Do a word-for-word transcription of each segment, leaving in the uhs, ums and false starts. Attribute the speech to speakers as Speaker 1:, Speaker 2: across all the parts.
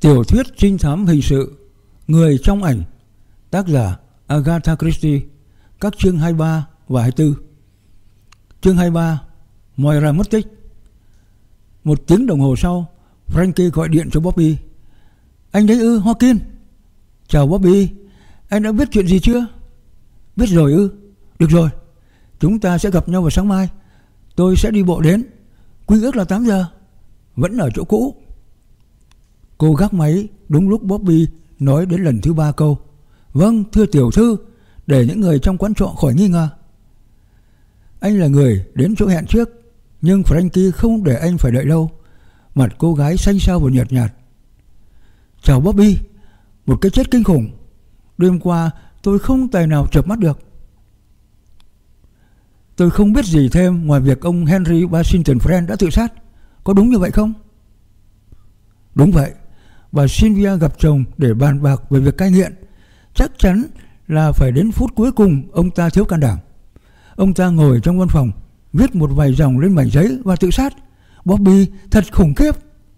Speaker 1: Tiểu thuyết trinh thám hình sự Người trong ảnh, tác giả Agatha Christie, các chương hai mươi ba và hai mươi tư. Chương hai mươi ba, Moira mất tích. Một tiếng đồng hồ sau, Frankie gọi điện cho Bobby. Anh đấy ư, Hawkins? Chào Bobby, anh đã biết chuyện gì chưa? Biết rồi ư? Được rồi, chúng ta sẽ gặp nhau vào sáng mai. Tôi sẽ đi bộ đến. Quy ước là tám giờ. Vẫn ở chỗ cũ. Cô gác máy đúng lúc Bobby nói đến lần thứ ba câu vâng thưa tiểu thư, để những người trong quán trọ khỏi nghi ngờ. Anh là người đến chỗ hẹn trước, nhưng Frankie không để anh phải đợi lâu. Mặt cô gái xanh xao và nhợt nhạt. Chào Bobby, một cái chết kinh khủng. Đêm qua tôi không tài nào chợp mắt được. Tôi không biết gì thêm ngoài việc ông Henry Washington Friend đã tự sát. Có đúng như vậy không? Đúng vậy. Bà Sylvia gặp chồng để bàn bạc về việc cai nghiện. Chắc chắn là phải đến phút cuối cùng ông ta thiếu can đảm. Ông ta ngồi trong văn phòng, viết một vài dòng lên mảnh giấy và tự sát. Bobby, thật khủng khiếp.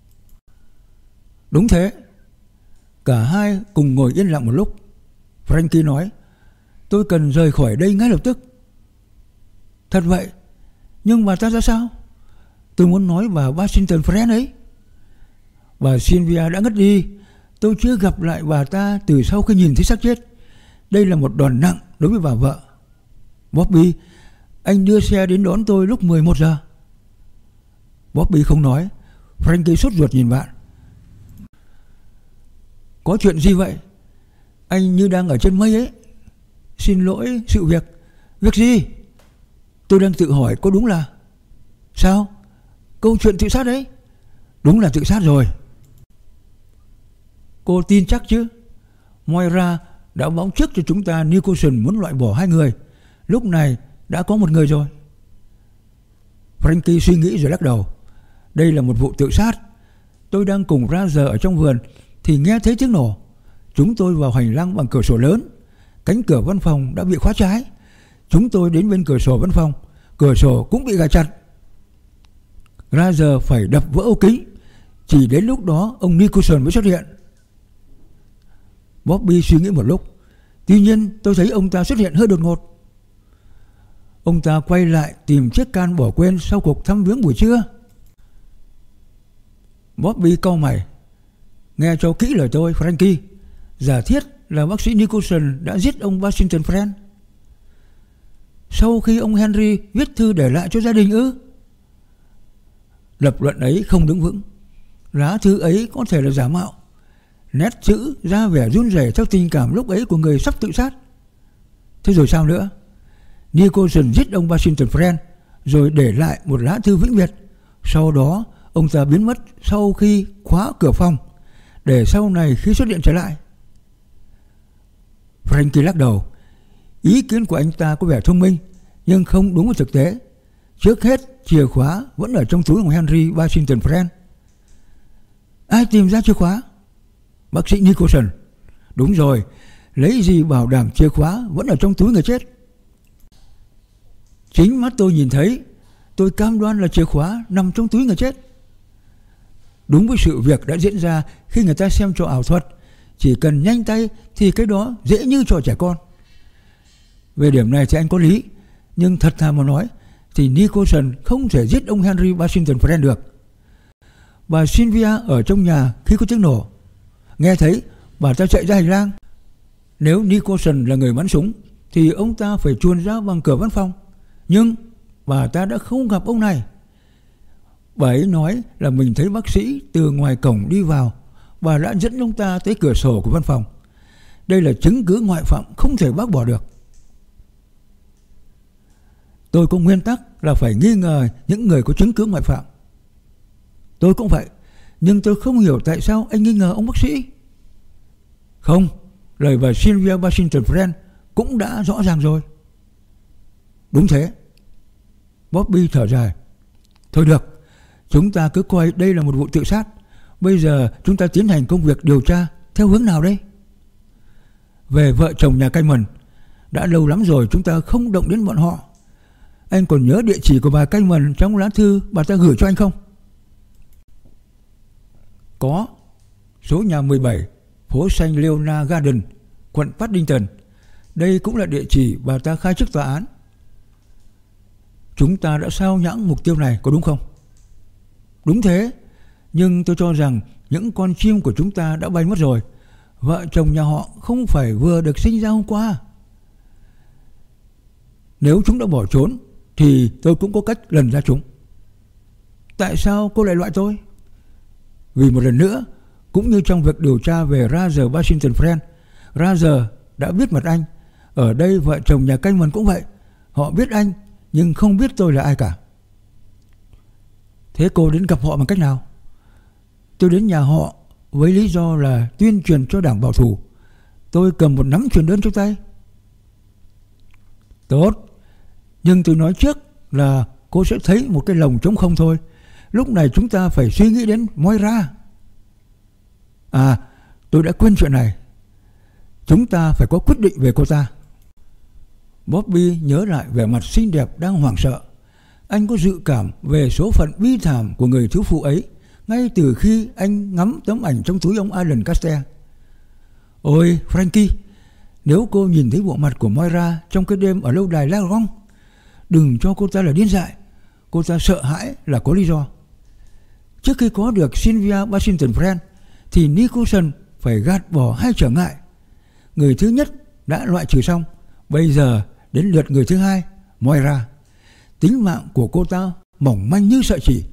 Speaker 1: Đúng thế. Cả hai cùng ngồi yên lặng một lúc. Frankie nói, tôi cần rời khỏi đây ngay lập tức. Thật vậy? Nhưng bà ta ra sao? Tôi muốn nói bà Washington Friend ấy. Bà Sylvia đã ngất đi. Tôi chưa gặp lại bà ta từ sau khi nhìn thấy xác chết. Đây là một đòn nặng đối với bà vợ. Bobby, anh đưa xe đến đón tôi lúc mười một giờ. Bobby không nói. Frankie sốt ruột nhìn bạn. Có chuyện gì vậy? Anh như đang ở trên mây ấy. Xin lỗi sự việc. Việc gì? Tôi đang tự hỏi có đúng là... Sao? Câu chuyện tự sát đấy? Đúng là tự sát rồi. Cô tin chắc chứ? Moira đã báo trước cho chúng ta Nicholson muốn loại bỏ hai người. Lúc này đã có một người rồi. Frankie suy nghĩ rồi lắc đầu. Đây là một vụ tự sát. Tôi đang cùng Roger ở trong vườn thì nghe thấy tiếng nổ. Chúng tôi vào hành lang bằng cửa sổ lớn. Cánh cửa văn phòng đã bị khóa trái. Chúng tôi đến bên cửa sổ văn phòng. Cửa sổ cũng bị gài chặt. Roger phải đập vỡ ô kính. Chỉ đến lúc đó ông Nicholson mới xuất hiện. Bobby suy nghĩ một lúc. Tuy nhiên tôi thấy ông ta xuất hiện hơi đột ngột. Ông ta quay lại tìm chiếc can bỏ quên sau cuộc thăm viếng buổi trưa. Bobby cau mày. Nghe cho kỹ lời tôi, Frankie. Giả thiết là bác sĩ Nicholson đã giết ông Washington Friend. Sau khi ông Henry viết thư để lại cho gia đình ư? Lập luận ấy không đứng vững. Lá thư ấy có thể là giả mạo. Nét chữ ra vẻ run rẩy theo tình cảm lúc ấy của người sắp tự sát. Thế rồi sao nữa? Nicholson giết ông Washington Friend rồi để lại một lá thư vĩnh biệt. Sau đó ông ta biến mất sau khi khóa cửa phòng, để sau này khi xuất hiện trở lại. Frankie lắc đầu. Ý kiến của anh ta có vẻ thông minh, nhưng không đúng với thực tế. Trước hết chìa khóa vẫn ở trong túi của Henry Washington Friend. Ai tìm ra chìa khóa? Bác sĩ Nicholson. Đúng rồi. Lấy gì bảo đảm chìa khóa vẫn ở trong túi người chết? Chính mắt tôi nhìn thấy. Tôi cam đoan là chìa khóa nằm trong túi người chết. Đúng với sự việc đã diễn ra khi người ta xem trò ảo thuật. Chỉ cần nhanh tay thì cái đó dễ như trò trẻ con. Về điểm này thì anh có lý. Nhưng thật thà mà nói thì Nicholson không thể giết ông Henry Washington Friend được. Bà Sylvia ở trong nhà khi có tiếng nổ. Nghe thấy bà ta chạy ra hành lang. Nếu Nicholson là người bắn súng thì ông ta phải chuồn ra bằng cửa văn phòng. Nhưng bà ta đã không gặp ông này. Bà ấy nói là mình thấy bác sĩ từ ngoài cổng đi vào. Bà đã dẫn ông ta tới cửa sổ của văn phòng. Đây là chứng cứ ngoại phạm không thể bác bỏ được. Tôi có nguyên tắc là phải nghi ngờ những người có chứng cứ ngoại phạm. Tôi cũng vậy. Nhưng tôi không hiểu tại sao anh nghi ngờ ông bác sĩ. Không, lời bà Sylvia Washington Friend cũng đã rõ ràng rồi. Đúng thế. Bobby thở dài. Thôi được, chúng ta cứ coi đây là một vụ tự sát. Bây giờ chúng ta tiến hành công việc điều tra theo hướng nào đây? Về vợ chồng nhà Cayman, đã lâu lắm rồi chúng ta không động đến bọn họ. Anh còn nhớ địa chỉ của bà Cayman trong lá thư bà ta gửi cho anh không? Có. số nhà mười bảy, phố Saint Leonard Garden, quận Paddington. Đây cũng là địa chỉ bà ta khai trước tòa án. Chúng ta đã sao nhãng mục tiêu này, có đúng không? Đúng thế, nhưng tôi cho rằng những con chim của chúng ta đã bay mất rồi. Vợ chồng nhà họ không phải vừa được sinh ra hôm qua. Nếu chúng đã bỏ trốn thì tôi cũng có cách lần ra chúng. Tại sao cô lại loại tôi? Vì một lần nữa, cũng như trong việc điều tra về Roger Washington Friend, Roger đã biết mặt anh. Ở đây vợ chồng nhà canh mình cũng vậy. Họ biết anh nhưng không biết tôi là ai cả. Thế cô đến gặp họ bằng cách nào? Tôi đến nhà họ với lý do là tuyên truyền cho đảng bảo thủ. Tôi cầm một nắm truyền đơn trong tay. Tốt, nhưng tôi nói trước là cô sẽ thấy một cái lồng trống không thôi. Lúc này chúng ta phải suy nghĩ đến Moira. À, tôi đã quên chuyện này. Chúng ta phải có quyết định về cô ta. Bobby nhớ lại vẻ mặt xinh đẹp đang hoảng sợ. Anh có dự cảm về số phận bi thảm của người thiếu phụ ấy ngay từ khi anh ngắm tấm ảnh trong túi ông Alan Caster. Ôi Frankie, nếu cô nhìn thấy bộ mặt của Moira trong cái đêm ở lâu đài Lagon, đừng cho cô ta là điên dại. Cô ta sợ hãi là có lý do. Trước khi có được Sylvia Washington Friend thì Nicholson phải gạt bỏ hai trở ngại. Người thứ nhất đã loại trừ xong, bây giờ đến lượt người thứ hai, Moira. Tính mạng của cô ta mỏng manh như sợi chỉ.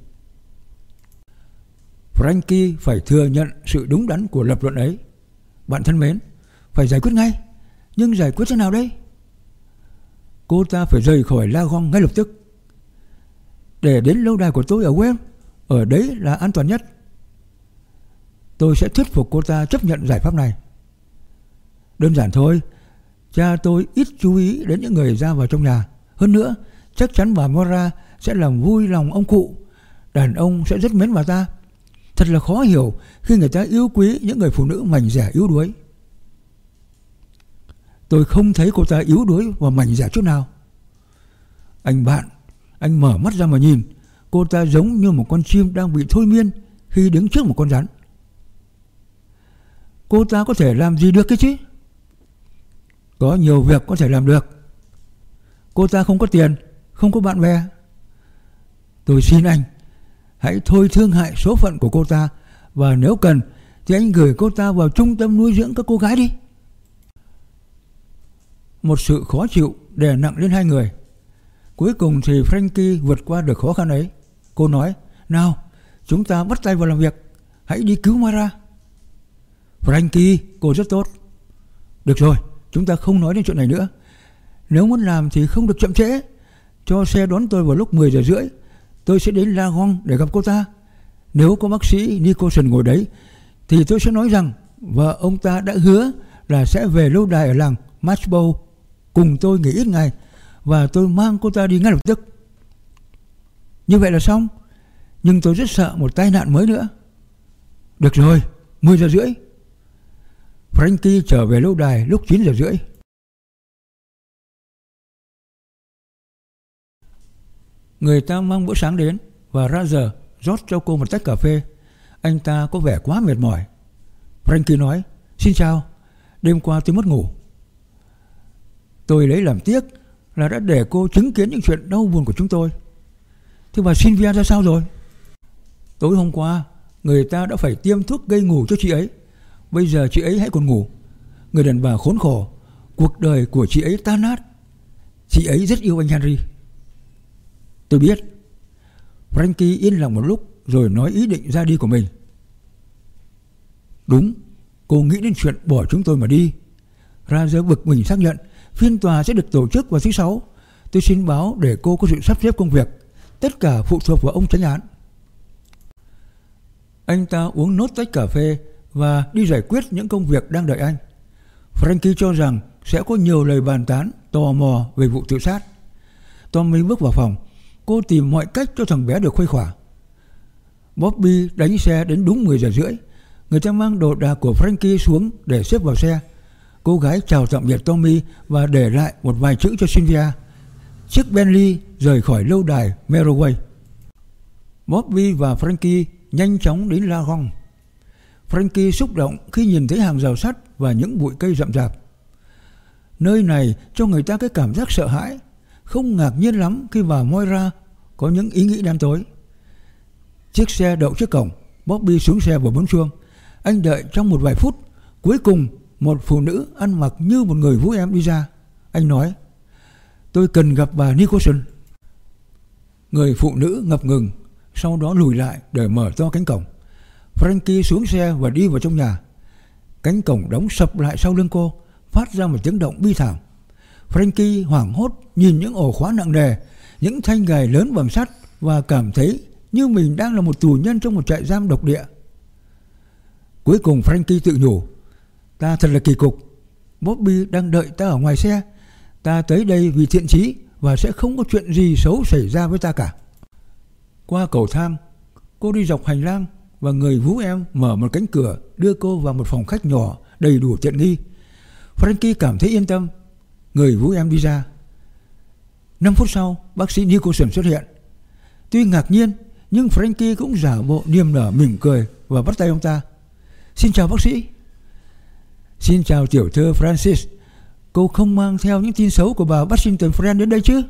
Speaker 1: Frankie phải thừa nhận sự đúng đắn của lập luận ấy. Bạn thân mến, phải giải quyết ngay. Nhưng giải quyết thế nào đây? Cô ta phải rời khỏi Lagon ngay lập tức. Để đến lâu đài của tôi ở Wales, ở đấy là an toàn nhất. Tôi sẽ thuyết phục cô ta chấp nhận giải pháp này. Đơn giản thôi. Cha tôi ít chú ý đến những người ra vào trong nhà. Hơn nữa, chắc chắn bà Moira sẽ làm vui lòng ông cụ. Đàn ông sẽ rất mến bà ta. Thật là khó hiểu khi người ta yêu quý những người phụ nữ mảnh dẻ yếu đuối. Tôi không thấy cô ta yếu đuối và mảnh dẻ chút nào. Anh bạn, anh mở mắt ra mà nhìn. Cô ta giống như một con chim đang bị thôi miên khi đứng trước một con rắn. Cô ta có thể làm gì được cái chứ? Có nhiều việc có thể làm được. Cô ta không có tiền, không có bạn bè. Tôi xin anh, hãy thôi thương hại số phận của cô ta. Và nếu cần thì anh gửi cô ta vào trung tâm nuôi dưỡng các cô gái đi. Một sự khó chịu đè nặng lên hai người. Cuối cùng thì Frankie vượt qua được khó khăn ấy. Cô nói, nào, chúng ta bắt tay vào làm việc. Hãy đi cứu Moira. Frankie, cô rất tốt. Được rồi, chúng ta không nói đến chuyện này nữa. Nếu muốn làm thì không được chậm trễ. Cho xe đón tôi vào lúc mười giờ rưỡi. Tôi sẽ đến Lagon để gặp cô ta. Nếu có bác sĩ Nicholson ngồi đấy thì tôi sẽ nói rằng vợ ông ta đã hứa là sẽ về lâu đài ở làng Marchbow cùng tôi nghỉ ít ngày, và tôi mang cô ta đi ngay lập tức. Như vậy là xong. Nhưng tôi rất sợ một tai nạn mới nữa. Được rồi, mười giờ rưỡi. Frankie trở về lâu đài lúc chín giờ rưỡi. Người ta mang bữa sáng đến và Roger rót cho cô một tách cà phê. Anh ta có vẻ quá mệt mỏi. Frankie nói, xin chào, đêm qua tôi mất ngủ. Tôi lấy làm tiếc là đã để cô chứng kiến những chuyện đau buồn của chúng tôi. Thế bà Sylvia ra sao rồi? Tối hôm qua người ta đã phải tiêm thuốc gây ngủ cho chị ấy. Bây giờ chị ấy hãy còn ngủ. Người đàn bà khốn khổ. Cuộc đời của chị ấy tan nát. Chị ấy rất yêu anh Henry. Tôi biết. Frankie yên lặng một lúc rồi nói ý định ra đi của mình. Đúng, cô nghĩ đến chuyện bỏ chúng tôi mà đi. Roger bực mình xác nhận phiên tòa sẽ được tổ chức vào thứ sáu. Tôi xin báo để cô có sự sắp xếp công việc. Tất cả phụ thuộc vào ông chánh án. Anh ta uống nốt tách cà phê và đi giải quyết những công việc đang đợi anh. Frankie cho rằng sẽ có nhiều lời bàn tán tò mò về vụ tự sát. Tommy bước vào phòng. Cô tìm mọi cách cho thằng bé được khuây khỏa. Bobby đánh xe đến đúng mười giờ rưỡi. Người ta mang đồ đạc của Frankie xuống để xếp vào xe. Cô gái chào tạm biệt Tommy và để lại một vài chữ cho Sylvia. Chiếc Bentley rời khỏi lâu đài Merroway. Bobby và Frankie nhanh chóng đến Lagon. Frankie xúc động khi nhìn thấy hàng rào sắt và những bụi cây rậm rạp. Nơi này cho người ta cái cảm giác sợ hãi. Không ngạc nhiên lắm khi bà Moira có những ý nghĩ đen tối. Chiếc xe đậu trước cổng. Bobby xuống xe và bấm chuông. Anh đợi trong một vài phút. Cuối cùng một phụ nữ ăn mặc như một người vũ em đi ra. Anh nói: "Tôi cần gặp bà Nicholson." Người phụ nữ ngập ngừng, sau đó lùi lại để mở to cánh cổng. Frankie xuống xe và đi vào trong nhà. Cánh cổng đóng sập lại sau lưng cô, phát ra một tiếng động bi thảm. Frankie hoảng hốt nhìn những ổ khóa nặng nề, những thanh gài lớn bằng sắt và cảm thấy như mình đang là một tù nhân trong một trại giam độc địa. Cuối cùng Frankie tự nhủ: "Ta thật là kỳ cục. Bobby đang đợi ta ở ngoài xe. Ta tới đây vì thiện chí và sẽ không có chuyện gì xấu xảy ra với ta cả." Qua cầu thang, cô đi dọc hành lang và người vũ em mở một cánh cửa đưa cô vào một phòng khách nhỏ đầy đủ tiện nghi. Frankie cảm thấy yên tâm. Người vũ em đi ra. Năm phút sau, bác sĩ Nicholson xuất hiện. Tuy ngạc nhiên, nhưng Frankie cũng giả bộ niềm nở mỉm cười và bắt tay ông ta. "Xin chào bác sĩ." "Xin chào tiểu thư Francis. Cô không mang theo những tin xấu của bà Washington Friend đến đây chứ?"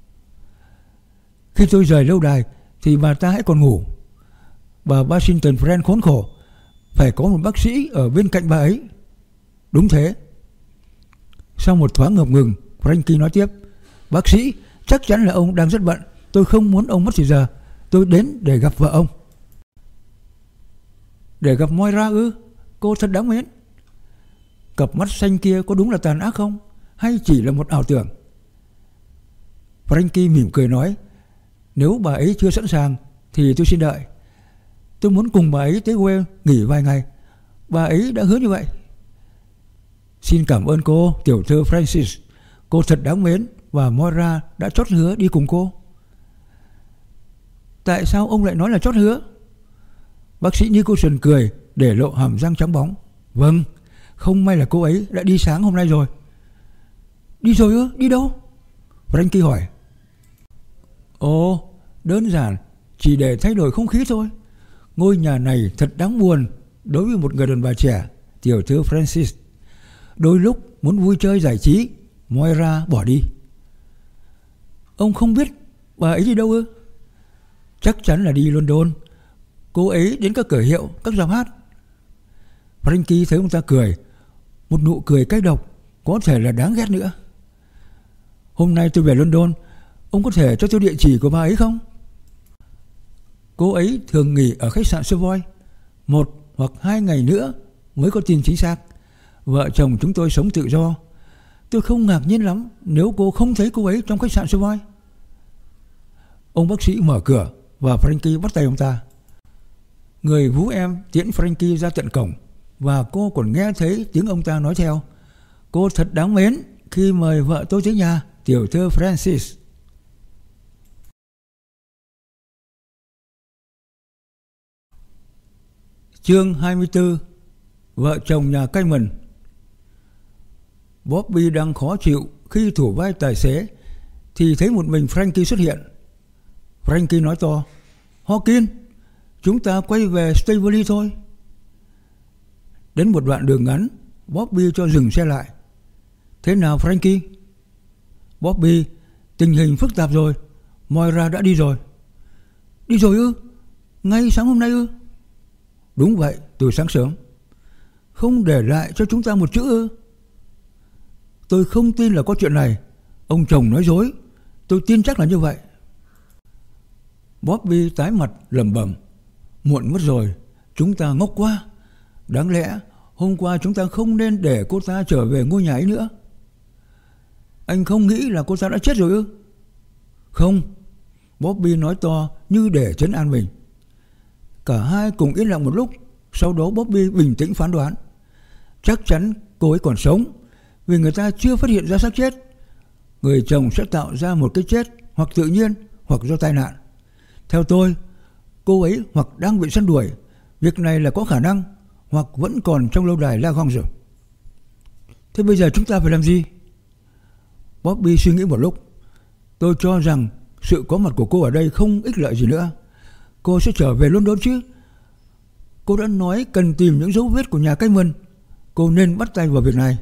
Speaker 1: "Khi tôi rời lâu đài thì bà ta hãy còn ngủ. Bà Washington Friend khốn khổ, phải có một bác sĩ ở bên cạnh bà ấy." "Đúng thế." Sau một thoáng ngập ngừng, Frankie nói tiếp: "Bác sĩ, chắc chắn là ông đang rất bận. Tôi không muốn ông mất thời giờ. Tôi đến để gặp vợ ông." "Để gặp Moira ư? Cô thật đáng mến." Cặp mắt xanh kia có đúng là tàn ác không? Hay chỉ là một ảo tưởng? Frankie mỉm cười nói: "Nếu bà ấy chưa sẵn sàng thì tôi xin đợi. Tôi muốn cùng bà ấy tới Wales nghỉ vài ngày. Bà ấy đã hứa như vậy." "Xin cảm ơn cô, tiểu thư Francis. Cô thật đáng mến và Moira đã chót hứa đi cùng cô." "Tại sao ông lại nói là chót hứa?" Bác sĩ Nicholson cười để lộ hàm răng trắng bóng. "Vâng, không may là cô ấy đã đi sáng hôm nay rồi." "Đi rồi ư? Đi đâu?" Frankie hỏi. "Ồ, đơn giản, chỉ để thay đổi không khí thôi. Ngôi nhà này thật đáng buồn đối với một người đàn bà trẻ, tiểu thư Francis. Đôi lúc muốn vui chơi giải trí, Moira bỏ đi." "Ông không biết bà ấy đi đâu ư?" "Chắc chắn là đi London. Cô ấy đến các cửa hiệu, các rạp hát." Frankie thấy ông ta cười, một nụ cười cay độc, có thể là đáng ghét nữa. "Hôm nay tôi về London, ông có thể cho tôi địa chỉ của bà ấy không?" "Cô ấy thường nghỉ ở khách sạn Savoy. Một hoặc hai ngày nữa mới có tin chính xác. Vợ chồng chúng tôi sống tự do. Tôi không ngạc nhiên lắm nếu cô không thấy cô ấy trong khách sạn Savoy." Ông bác sĩ mở cửa và Frankie bắt tay ông ta. Người vũ em tiễn Frankie ra tận cổng và cô còn nghe thấy tiếng ông ta nói theo: "Cô thật đáng mến khi mời vợ tôi tới nhà, tiểu thư Francis." Chương hai mươi tư. Vợ chồng nhà Cayman. Bobby đang khó chịu khi thủ vai tài xế thì thấy một mình Frankie xuất hiện. Frankie nói to: "Hawkins, chúng ta quay về Staveley thôi." Đến một đoạn đường ngắn, Bobby cho dừng xe lại. "Thế nào Frankie?" "Bobby, tình hình phức tạp rồi. Moira đã đi rồi." "Đi rồi ư? Ngay sáng hôm nay ư?" "Đúng vậy, từ sáng sớm." "Không để lại cho chúng ta một chữ ư?" "Tôi không tin là có chuyện này. Ông chồng nói dối. Tôi tin chắc là như vậy." Bobby tái mặt lẩm bẩm: "Muộn mất rồi. Chúng ta ngốc quá. Đáng lẽ hôm qua chúng ta không nên để cô ta trở về ngôi nhà ấy nữa." "Anh không nghĩ là cô ta đã chết rồi ư?" "Không." Bobby nói to như để trấn an mình. Cả hai cùng yên lặng một lúc. Sau đó Bobby bình tĩnh phán đoán: "Chắc chắn cô ấy còn sống, vì người ta chưa phát hiện ra xác chết. Người chồng sẽ tạo ra một cái chết hoặc tự nhiên hoặc do tai nạn. Theo tôi, cô ấy hoặc đang bị săn đuổi, việc này là có khả năng, hoặc vẫn còn trong lâu đài Lagrange." "Thế bây giờ chúng ta phải làm gì?" Bobby suy nghĩ một lúc. "Tôi cho rằng sự có mặt của cô ở đây không ích lợi gì nữa. Cô sẽ trở về London chứ?" Cô đã nói cần tìm những dấu vết của nhà Cayman. Cô nên bắt tay vào việc này.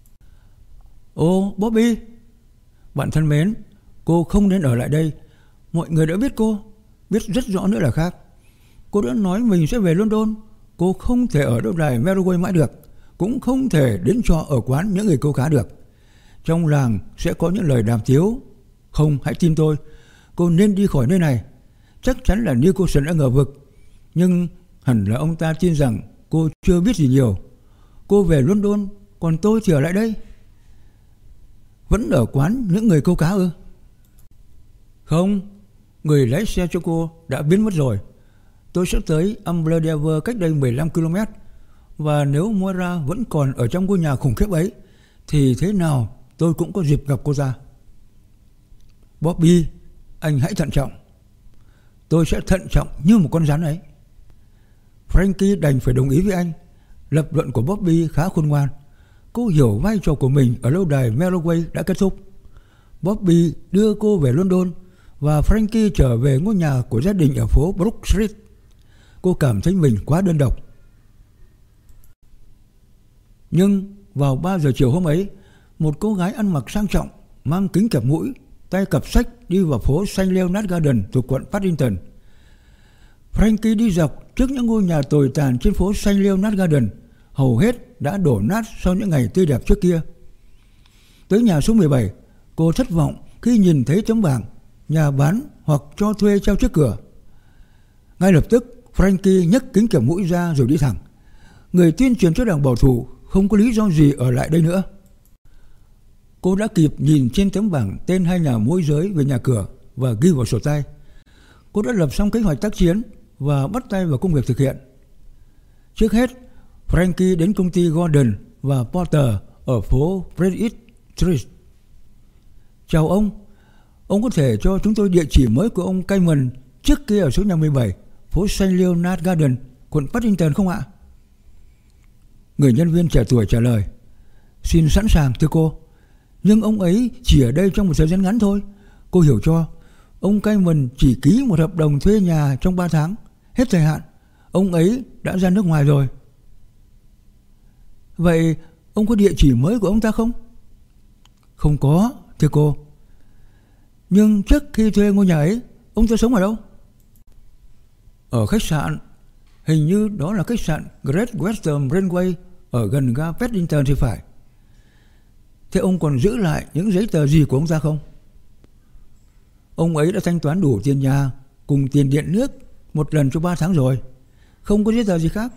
Speaker 1: Ô, Bobby, bạn thân mến, cô không nên ở lại đây. Mọi người đã biết cô, biết rất rõ nữa là khác. Cô đã nói mình sẽ về London. Cô không thể ở lâu đài Merroway mãi được, cũng không thể đến trọ ở quán những người câu cá được. Trong làng sẽ có những lời đàm tiếu. Không, hãy tin tôi, cô nên đi khỏi nơi này. Chắc chắn là Nicholson đã ngờ vực, nhưng hẳn là ông ta tin rằng cô chưa biết gì nhiều. Cô về London, còn tôi thì ở lại đây. Vẫn ở quán những người câu cá ư? Không, người lái xe cho cô đã biến mất rồi. Tôi sẽ tới Umbledore cách đây mười lăm ki lô mét. Và nếu Moira vẫn còn ở trong ngôi nhà khủng khiếp ấy, thì thế nào tôi cũng có dịp gặp cô ta. Bobby, anh hãy thận trọng. Tôi sẽ thận trọng như một con rắn ấy. Frankie đành phải đồng ý với anh. Lập luận của Bobby khá khôn ngoan. Cô hiểu vai trò của mình ở lâu đài Merroway đã kết thúc. Bobby đưa cô về London và Frankie trở về ngôi nhà của gia đình ở phố Brook Street. Cô cảm thấy mình quá đơn độc. Nhưng vào ba giờ chiều hôm ấy, một cô gái ăn mặc sang trọng, mang kính kẹp mũi, tay cặp sách đi vào phố Saint Leonard Garden thuộc quận Paddington. Frankie đi dọc trước những ngôi nhà tồi tàn trên phố Saint Leonard Garden, hầu hết đã đổ nát sau những ngày tươi đẹp trước kia. Tới nhà số mười bảy, cô thất vọng khi nhìn thấy tấm bảng nhà bán hoặc cho thuê treo trước cửa. Ngay lập tức, Frankie nhấc kính kẹp mũi ra rồi đi thẳng. Người tuyên truyền cho đảng bảo thủ không có lý do gì ở lại đây nữa. Cô đã kịp nhìn trên tấm bảng tên hai nhà môi giới về nhà cửa và ghi vào sổ tay. Cô đã lập xong kế hoạch tác chiến và bắt tay vào công việc thực hiện. Trước hết, Frankie đến công ty Gordon và Porter ở phố Frederick Street. Chào ông, ông có thể cho chúng tôi địa chỉ mới của ông Cayman trước kia ở số nhà mười bảy, phố Saint Leonard Garden, quận Paddington không ạ? Người nhân viên trẻ tuổi trả lời, xin sẵn sàng thưa cô, nhưng ông ấy chỉ ở đây trong một thời gian ngắn thôi. Cô hiểu cho, ông Cayman chỉ ký một hợp đồng thuê nhà trong ba tháng, hết thời hạn, ông ấy đã ra nước ngoài rồi. Vậy ông có địa chỉ mới của ông ta không? Không có, thưa cô. Nhưng trước khi thuê ngôi nhà ấy, ông ta sống ở đâu? Ở khách sạn, hình như đó là khách sạn Great Western Railway ở gần ga Paddington thì phải. Thế ông còn giữ lại những giấy tờ gì của ông ta không? Ông ấy đã thanh toán đủ tiền nhà cùng tiền điện nước một lần cho ba tháng rồi, không có giấy tờ gì khác.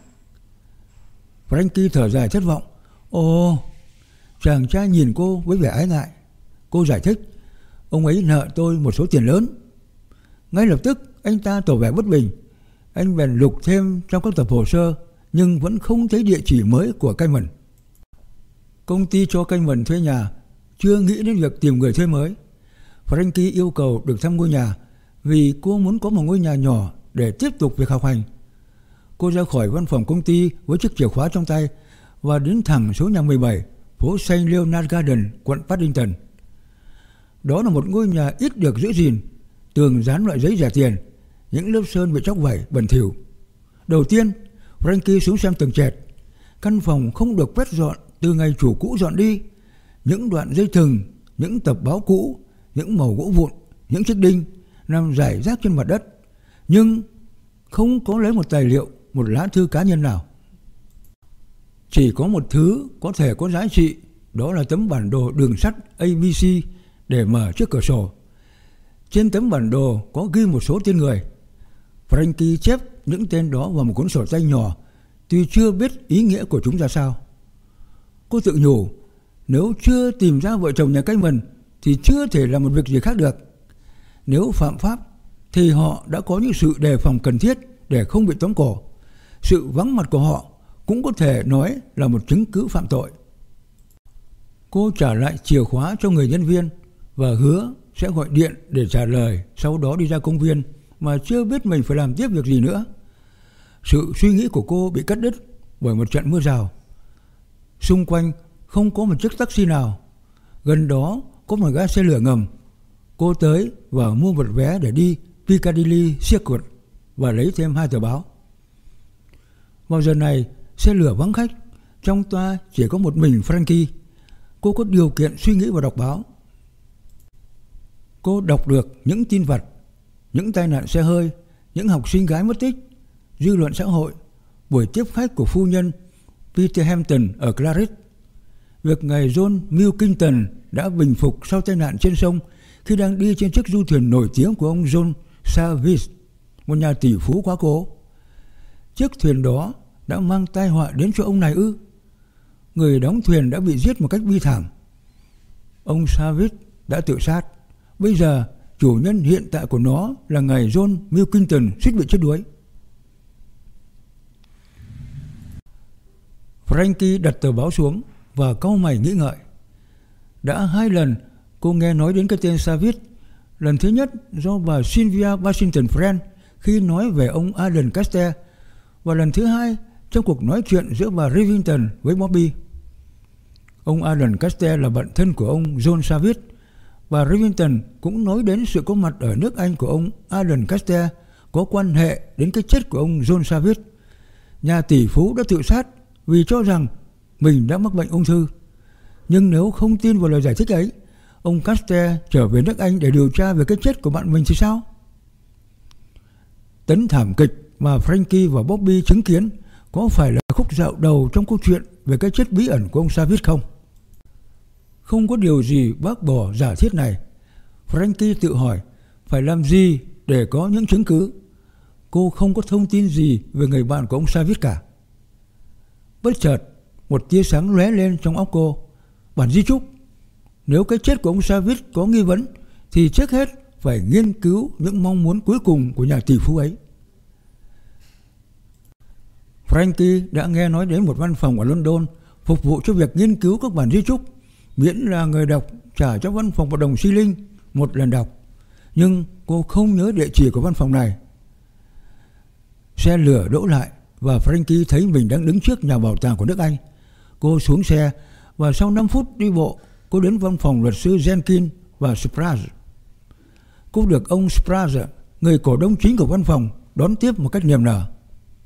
Speaker 1: Frankie thở dài thất vọng. Ồ, chàng trai nhìn cô với vẻ ái ngại. Cô giải thích, ông ấy nợ tôi một số tiền lớn. Ngay lập tức anh ta tỏ vẻ bất bình. Anh bèn lục thêm trong các tập hồ sơ, nhưng vẫn không thấy địa chỉ mới của Cayman. Công ty cho Cayman thuê nhà chưa nghĩ đến việc tìm người thuê mới. Frankie yêu cầu được thăm ngôi nhà vì cô muốn có một ngôi nhà nhỏ để tiếp tục việc học hành. Cô ra khỏi văn phòng công ty với chiếc chìa khóa trong tay và đến thẳng số nhà mười bảy, phố Saint Leonard Garden, quận Paddington. Đó là một ngôi nhà ít được giữ gìn, tường dán loại giấy rẻ tiền, những lớp sơn bị chóc vẩy bẩn thỉu. Đầu tiên, Frankie xuống xem tường trệt. Căn phòng không được quét dọn từ ngày chủ cũ dọn đi. Những đoạn dây thừng, những tập báo cũ, những mẩu gỗ vụn, những chiếc đinh nằm rải rác trên mặt đất, nhưng không có lấy một tài liệu, một lá thư cá nhân nào. Chỉ có một thứ có thể có giá trị, đó là tấm bản đồ đường sắt a bê xê để mở trước cửa sổ. Trên tấm bản đồ có ghi một số tên người. Frankie chép những tên đó vào một cuốn sổ tay nhỏ, tuy chưa biết ý nghĩa của chúng ra sao. Cô tự nhủ, nếu chưa tìm ra vợ chồng nhà Cayman thì chưa thể làm một việc gì khác được. Nếu phạm pháp thì họ đã có những sự đề phòng cần thiết để không bị tóm cổ. Sự vắng mặt của họ cũng có thể nói là một chứng cứ phạm tội. Cô trả lại chìa khóa cho người nhân viên và hứa sẽ gọi điện để trả lời, sau đó đi ra công viên mà chưa biết mình phải làm tiếp việc gì nữa. Sự suy nghĩ của cô bị cắt đứt bởi một trận mưa rào. Xung quanh không có một chiếc taxi nào. Gần đó có một ga xe lửa ngầm. Cô tới và mua một vé để đi Piccadilly Circus và lấy thêm hai tờ báo. Vào giờ này, xe lửa vắng khách, trong toa chỉ có một mình Frankie. Cô có điều kiện suy nghĩ và đọc báo. Cô đọc được những tin vặt, những tai nạn xe hơi, những học sinh gái mất tích, dư luận xã hội, buổi tiếp khách của phu nhân Peter Hampton ở Claridge, việc ngài John Milkington đã bình phục sau tai nạn trên sông khi đang đi trên chiếc du thuyền nổi tiếng của ông John Savage, một nhà tỷ phú quá cố. Chiếc thuyền đó đã mang tai họa đến cho ông này ư? Người đóng thuyền đã bị giết một cách bi thảm. Ông Savage đã tự sát. Bây giờ chủ nhân hiện tại của nó là ngài John Milkington suýt bị chết đuối. Frankie đặt tờ báo xuống và cau mày nghĩ ngợi. Đã hai lần cô nghe nói đến cái tên Savage. Lần thứ nhất do bà Sylvia Washington Friend khi nói về ông Alan Caster, và lần thứ hai trong cuộc nói chuyện giữa bà Rivington với Bobby. Ông Alan Caster là bạn thân của ông John Savage. Bà Rivington cũng nói đến sự có mặt ở nước Anh của ông Alan Caster có quan hệ đến cái chết của ông John Savage. Nhà tỷ phú đã tự sát vì cho rằng mình đã mắc bệnh ung thư. Nhưng nếu không tin vào lời giải thích ấy, ông Caster trở về nước Anh để điều tra về cái chết của bạn mình thì sao? Tấn thảm kịch mà Frankie và Bobby chứng kiến có phải là khúc dạo đầu trong câu chuyện về cái chết bí ẩn của ông Savage không? Không có điều gì bác bỏ giả thiết này. Frankie tự hỏi phải làm gì để có những chứng cứ. Cô không có thông tin gì về người bạn của ông Savage cả. Bất chợt một tia sáng lóe lên trong óc cô. Bản di chúc. Nếu cái chết của ông Savage có nghi vấn thì trước hết phải nghiên cứu những mong muốn cuối cùng của nhà tỷ phú ấy. Frankie đã nghe nói đến một văn phòng ở London phục vụ cho việc nghiên cứu các bản di chúc, miễn là người đọc trả cho văn phòng một đồng xi linh một lần đọc. Nhưng cô không nhớ địa chỉ của văn phòng này. Xe lửa đỗ lại và Frankie thấy mình đang đứng trước nhà bảo tàng của nước Anh. Cô xuống xe và sau năm phút đi bộ, cô đến văn phòng luật sư Jenkins và Sprague. Cô được ông Sprague, người cổ đông chính của văn phòng, đón tiếp một cách niềm nở.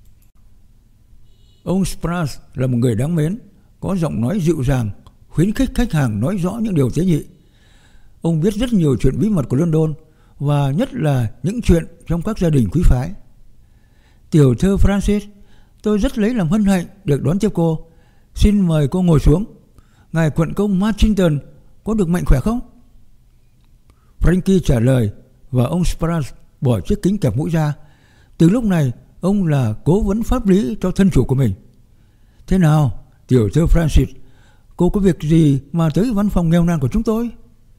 Speaker 1: Ông Sprague là một người đáng mến, có giọng nói dịu dàng, khuyến khích khách hàng nói rõ những điều tế nhị. Ông biết rất nhiều chuyện bí mật của London, và nhất là những chuyện trong các gia đình quý phái. Tiểu thơ Francis, tôi rất lấy làm hân hạnh được đón tiếp cô. Xin mời cô ngồi xuống. Ngài quận công Marchington có được mạnh khỏe không? Frankie trả lời và ông Sprague bỏ chiếc kính kẹp mũi ra. Từ lúc này ông là cố vấn pháp lý cho thân chủ của mình. Thế nào, tiểu thơ Francis, cô có việc gì mà tới văn phòng nghèo nàn của chúng tôi?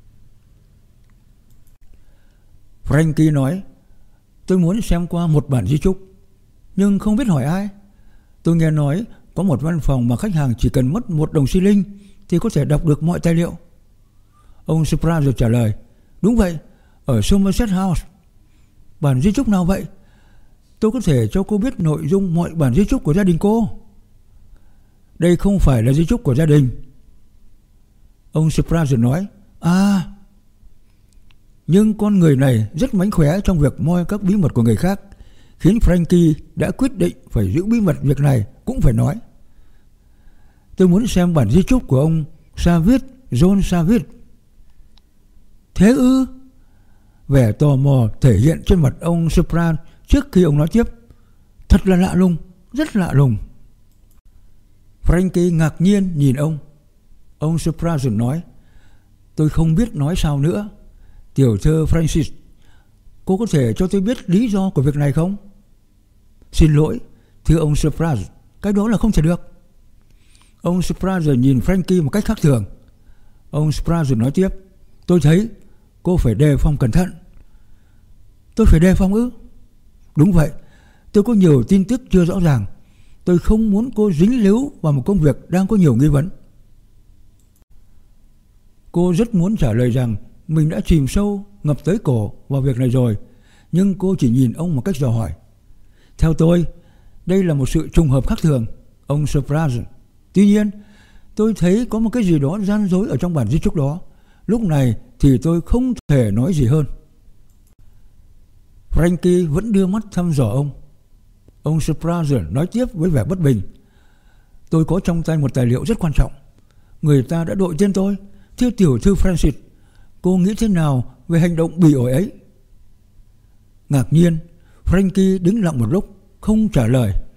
Speaker 1: Frankie nói, tôi muốn xem qua một bản di chúc, nhưng không biết hỏi ai. Tôi nghe nói có một văn phòng mà khách hàng chỉ cần mất một đồng xi linh thì có thể đọc được mọi tài liệu. Ông Sprague trả lời, đúng vậy, ở Somerset House. Bản di chúc nào vậy? Tôi có thể cho cô biết nội dung mọi bản di chúc của gia đình cô. Đây không phải là di chúc của gia đình. Ông Sprague nói, à, nhưng con người này rất mánh khóe trong việc moi các bí mật của người khác, khiến Frankie đã quyết định phải giữ bí mật việc này cũng phải nói. Tôi muốn xem bản di chúc của ông Savage, John Savage. Thế ư? Vẻ tò mò thể hiện trên mặt ông Sprague trước khi ông nói tiếp. Thật là lạ lùng, rất lạ lùng. Frankie ngạc nhiên nhìn ông. Ông Sprague nói, tôi không biết nói sao nữa. Tiểu thơ Francis, cô có thể cho tôi biết lý do của việc này không? Xin lỗi, thưa ông Sprague, cái đó là không thể được. Ông Sprague nhìn Frankie một cách khác thường. Ông Sprague nói tiếp, tôi thấy cô phải đề phòng cẩn thận. Tôi phải đề phòng ư? Đúng vậy, tôi có nhiều tin tức chưa rõ ràng. Tôi không muốn cô dính líu vào một công việc đang có nhiều nghi vấn. Cô rất muốn trả lời rằng mình đã chìm sâu, ngập tới cổ vào việc này rồi, nhưng cô chỉ nhìn ông một cách dò hỏi. Theo tôi, đây là một sự trùng hợp khác thường, ông Sprague. Tuy nhiên, tôi thấy có một cái gì đó gian dối ở trong bản di chúc đó. Lúc này thì tôi không thể nói gì hơn. Frankie vẫn đưa mắt thăm dò ông. Ông Spradgen nói tiếp với vẻ bất bình. Tôi có trong tay một tài liệu rất quan trọng. Người ta đã đội tên tôi. Thưa tiểu thư Francis, cô nghĩ thế nào về hành động bỉ ổi ấy? Ngạc nhiên, Frankie đứng lặng một lúc, không trả lời.